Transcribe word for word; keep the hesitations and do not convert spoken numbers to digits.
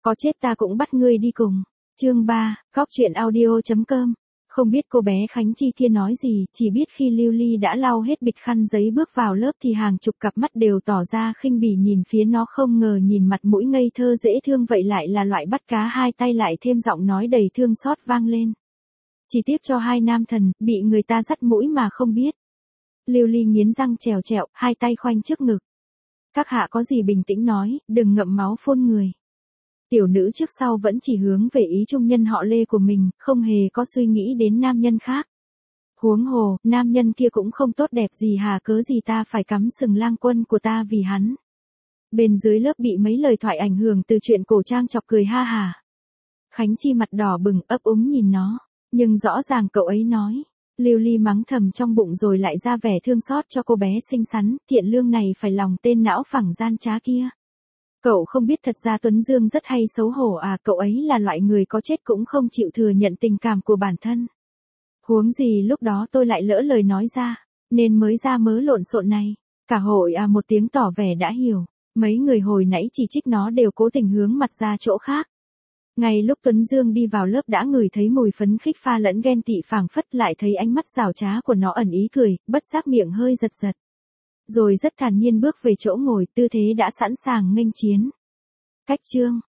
Có chết ta cũng bắt ngươi đi cùng. Chương ba, Góc truyện audio chấm com. Không biết cô bé Khánh Chi kia nói gì, chỉ biết khi Lưu Ly đã lau hết bịch khăn giấy bước vào lớp thì hàng chục cặp mắt đều tỏ ra khinh bỉ nhìn phía nó, không ngờ nhìn mặt mũi ngây thơ dễ thương vậy lại là loại bắt cá hai tay, lại thêm giọng nói đầy thương xót vang lên. Chỉ tiếc cho hai nam thần, bị người ta dắt mũi mà không biết. Lưu Ly nghiến răng trèo trẹo, hai tay khoanh trước ngực. Các hạ có gì bình tĩnh nói, đừng ngậm máu phun người. Tiểu nữ trước sau vẫn chỉ hướng về ý trung nhân họ Lê của mình, không hề có suy nghĩ đến nam nhân khác. Huống hồ, nam nhân kia cũng không tốt đẹp gì hà cớ gì ta phải cắm sừng lang quân của ta vì hắn. Bên dưới lớp bị mấy lời thoại ảnh hưởng từ chuyện cổ trang chọc cười ha hà. Khánh Chi mặt đỏ bừng ấp úng nhìn nó, nhưng rõ ràng cậu ấy nói. Lưu Ly mắng thầm trong bụng rồi lại ra vẻ thương xót cho cô bé xinh xắn, thiện lương này phải lòng tên não phẳng gian trá kia. Cậu không biết thật ra Tuấn Dương rất hay xấu hổ à, cậu ấy là loại người có chết cũng không chịu thừa nhận tình cảm của bản thân. Huống gì lúc đó tôi lại lỡ lời nói ra, nên mới ra mớ lộn xộn này. Cả hội à một tiếng tỏ vẻ đã hiểu, mấy người hồi nãy chỉ trích nó đều cố tình hướng mặt ra chỗ khác. Ngay lúc Tuấn Dương đi vào lớp đã ngửi thấy mùi phấn khích pha lẫn ghen tị phảng phất, lại thấy ánh mắt giảo trá của nó ẩn ý cười, bất giác miệng hơi giật giật. Rồi rất thản nhiên bước về chỗ ngồi, tư thế đã sẵn sàng nghênh chiến. Cách chương